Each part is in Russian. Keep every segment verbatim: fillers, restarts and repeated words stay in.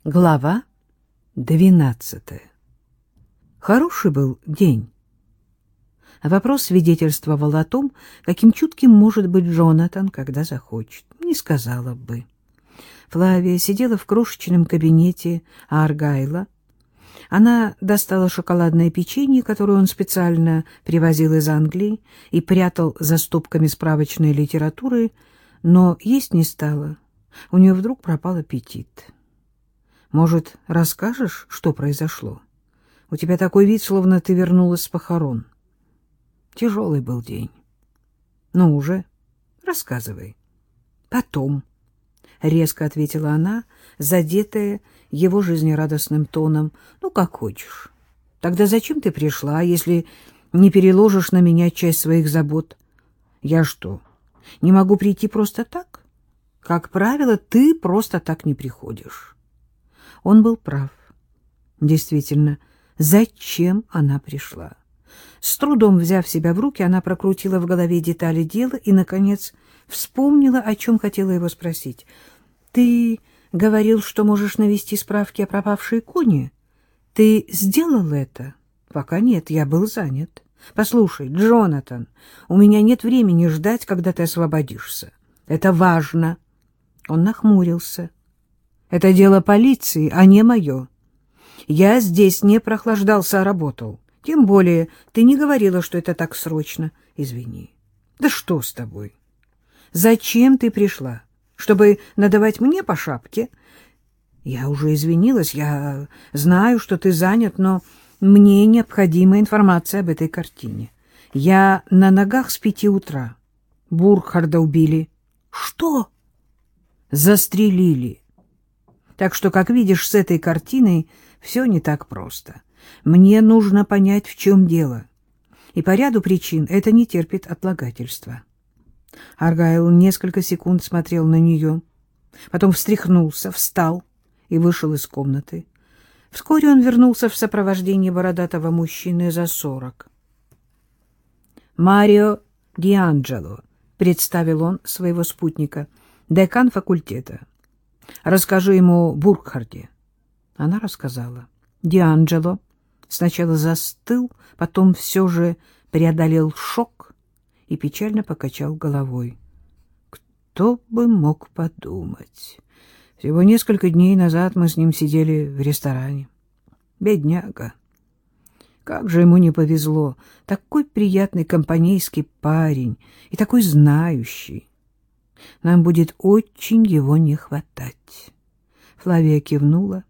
Глава двенадцатая. Хороший был день. Вопрос свидетельствовал о том, каким чутким может быть Джонатан, когда захочет. Не сказала бы. Флавия сидела в крошечном кабинете Аргайла. Она достала шоколадное печенье, которое он специально привозил из Англии и прятал за стопками справочной литературы, но есть не стала. У нее вдруг пропал аппетит. Может, расскажешь, что произошло? У тебя такой вид, словно ты вернулась с похорон. Тяжелый был день. Ну уже, рассказывай. Потом, — резко ответила она, задетая его жизнерадостным тоном. Ну, как хочешь. Тогда зачем ты пришла, если не переложишь на меня часть своих забот? Я что, не могу прийти просто так? Как правило, ты просто так не приходишь. Он был прав. Действительно, зачем она пришла? С трудом взяв себя в руки, она прокрутила в голове детали дела и, наконец, вспомнила, о чем хотела его спросить. — Ты говорил, что можешь навести справки о пропавшей Коне? Ты сделал это? — Пока нет, я был занят. — Послушай, Джонатан, у меня нет времени ждать, когда ты освободишься. Это важно. Он нахмурился. Это дело полиции, а не мое. Я здесь не прохлаждался, а работал. Тем более ты не говорила, что это так срочно. Извини. Да что с тобой? Зачем ты пришла? Чтобы надавать мне по шапке? Я уже извинилась, я знаю, что ты занят, но мне необходима информация об этой картине. Я на ногах с пяти утра. Бурхарда убили. Что? Застрелили. Так что, как видишь, с этой картиной все не так просто. Мне нужно понять, в чем дело. И по ряду причин это не терпит отлагательства. Аргайл несколько секунд смотрел на нее, потом встряхнулся, встал и вышел из комнаты. Вскоре он вернулся в сопровождении бородатого мужчины за сорок. «Марио Дианджело», — представил он своего спутника, — «декан факультета. Расскажи ему Бурхарде». Она рассказала. Дианджело сначала застыл, потом все же преодолел шок и печально покачал головой. Кто бы мог подумать? Всего несколько дней назад мы с ним сидели в ресторане. Бедняга. Как же ему не повезло. Такой приятный компанейский парень и такой знающий. Нам будет очень его не хватать. Флавия кивнула.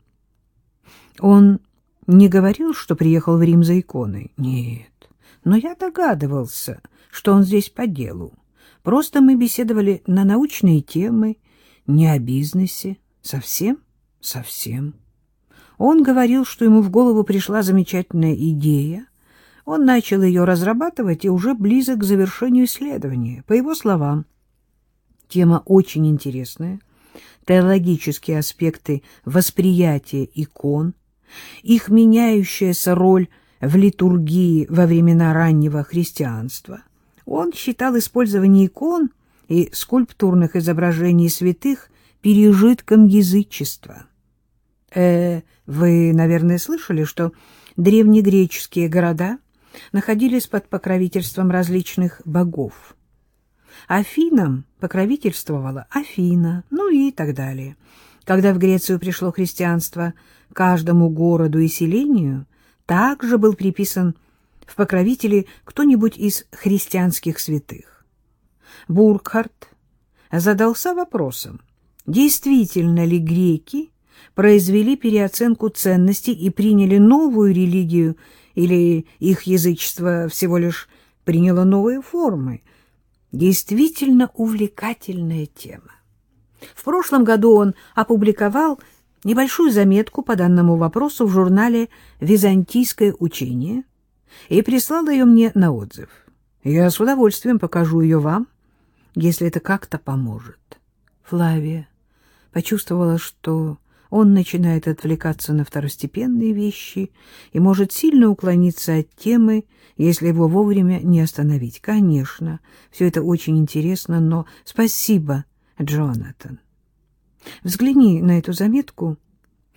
Он не говорил, что приехал в Рим за иконой? Нет, но я догадывался, что он здесь по делу. Просто мы беседовали на научные темы, не о бизнесе. Совсем? Совсем. Он говорил, что ему в голову пришла замечательная идея. Он начал ее разрабатывать и уже близок к завершению исследования. По его словам, тема очень интересная. Теологические аспекты восприятия икон, их меняющаяся роль в литургии во времена раннего христианства. Он считал использование икон и скульптурных изображений святых пережитком язычества. Э, вы, наверное, слышали, что древнегреческие города находились под покровительством различных богов. Афинам покровительствовала Афина, ну и так далее. Когда в Грецию пришло христианство, каждому городу и селению также был приписан в покровители кто-нибудь из христианских святых. Буркхард задался вопросом, действительно ли греки произвели переоценку ценностей и приняли новую религию, или их язычество всего лишь приняло новые формы. Действительно увлекательная тема. В прошлом году он опубликовал небольшую заметку по данному вопросу в журнале «Византийское учение» и прислал ее мне на отзыв. Я с удовольствием покажу ее вам, если это как-то поможет. Флавия почувствовала, что он начинает отвлекаться на второстепенные вещи и может сильно уклониться от темы, если его вовремя не остановить. Конечно, все это очень интересно, но спасибо, Джонатан. Взгляни на эту заметку.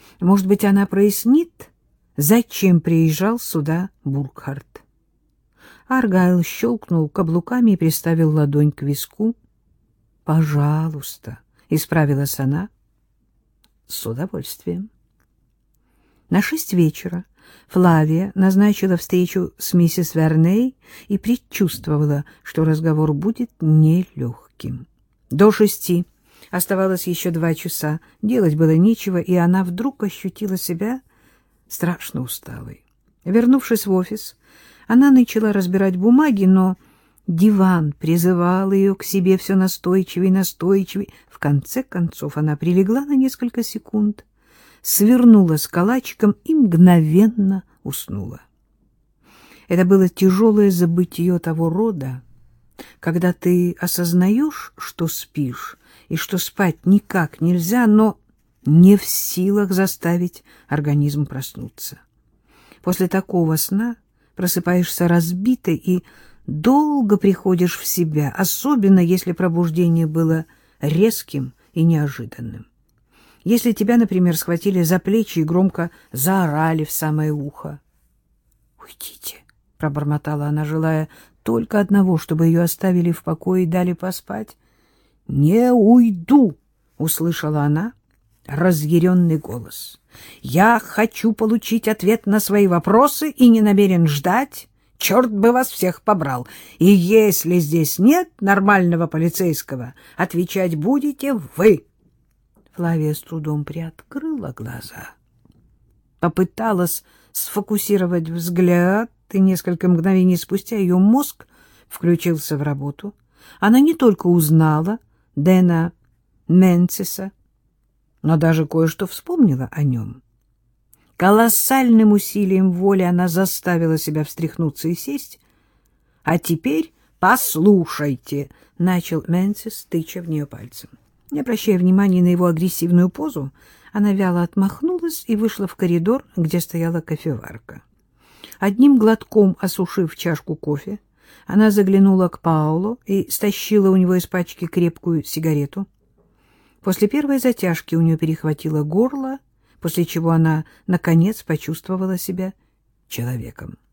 Может быть, она прояснит, зачем приезжал сюда Буркхарт. Аргайл щелкнул каблуками и приставил ладонь к виску. — Пожалуйста, — исправилась она. — С удовольствием. На шесть вечера Флавия назначила встречу с миссис Верней и предчувствовала, что разговор будет нелегким. До шести оставалось еще два часа, делать было нечего, и она вдруг ощутила себя страшно усталой. Вернувшись в офис, она начала разбирать бумаги, но диван призывал ее к себе все настойчивее и настойчивее. В конце концов она прилегла на несколько секунд, свернулась калачиком и мгновенно уснула. Это было тяжелое забытье того рода, когда ты осознаешь, что спишь, и что спать никак нельзя, но не в силах заставить организм проснуться. После такого сна просыпаешься разбитой и долго приходишь в себя, особенно если пробуждение было резким и неожиданным. Если тебя, например, схватили за плечи и громко заорали в самое ухо. «Уйдите», — пробормотала она, желая только одного, чтобы ее оставили в покое и дали поспать. «Не уйду», — услышала она разъяренный голос. «Я хочу получить ответ на свои вопросы и не намерен ждать. Черт бы вас всех побрал. И если здесь нет нормального полицейского, отвечать будете вы». Флавия с трудом приоткрыла глаза, попыталась сфокусировать взгляд, и несколько мгновений спустя ее мозг включился в работу. Она не только узнала Дэна Менциса, но даже кое-что вспомнила о нем. Колоссальным усилием воли она заставила себя встряхнуться и сесть. — А теперь послушайте, — начал Менцис, тыча в нее пальцем. Не обращая внимания на его агрессивную позу, она вяло отмахнулась и вышла в коридор, где стояла кофеварка. Одним глотком осушив чашку кофе, она заглянула к Паулу и стащила у него из пачки крепкую сигарету. После первой затяжки у нее перехватило горло, после чего она, наконец, почувствовала себя человеком.